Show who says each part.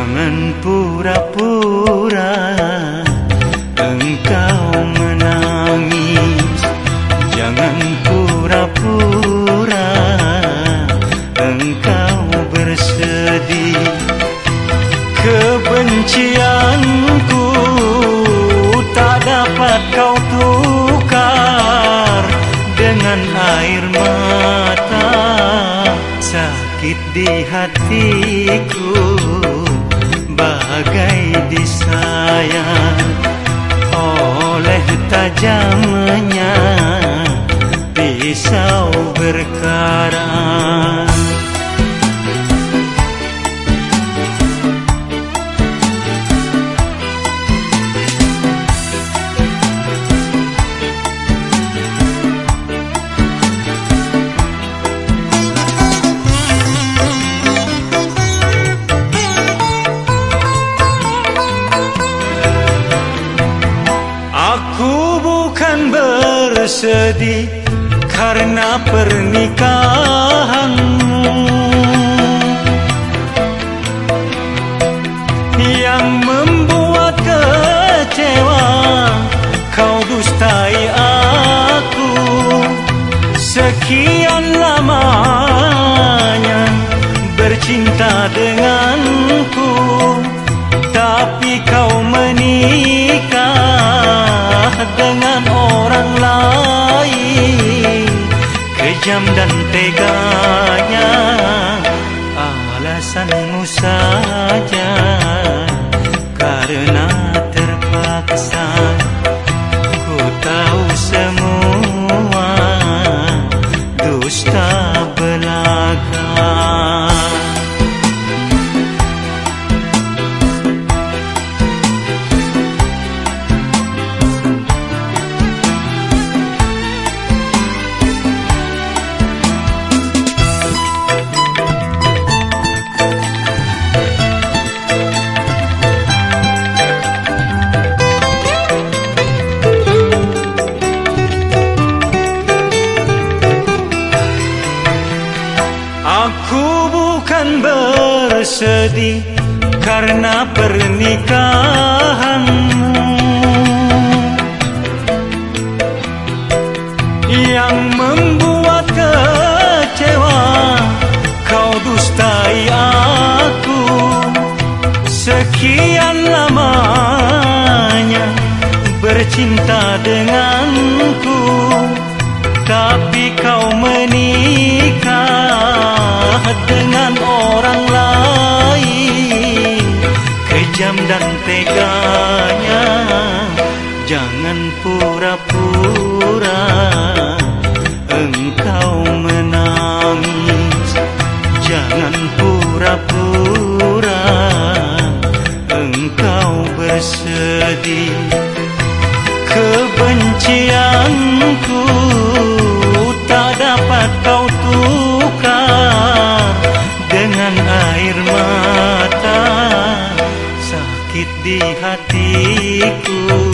Speaker 1: Jangan pura-pura engkau menangis. Jangan pura-pura engkau bersedih. Kebencianku tak dapat kau tukar dengan air mata. Sakit di hatiku bagai disayat oleh tajamnya pisau berkarat. Aku bukan bersedih karena pernikahanmu yang membuat kecewa. Kau dustai aku sekian lamanya bercinta denganku, tapi kau menikah dengan orang lain. Kejam dan teganya alasanmu saja, karena terpaksa. Ku tahu semua dusta belaka. Aku bukan bersedih karena pernikahanmu yang membuat kecewa. Kau dustai aku sekian lamanya bercinta denganku, tapi kau menikah dengan orang lain. Kejam dan teganya, jangan pura-pura engkau menangis. Jangan pura-pura engkau bersedih. Kebencianku tak dapat kau tukar dengan air mata. Sakit di hatiku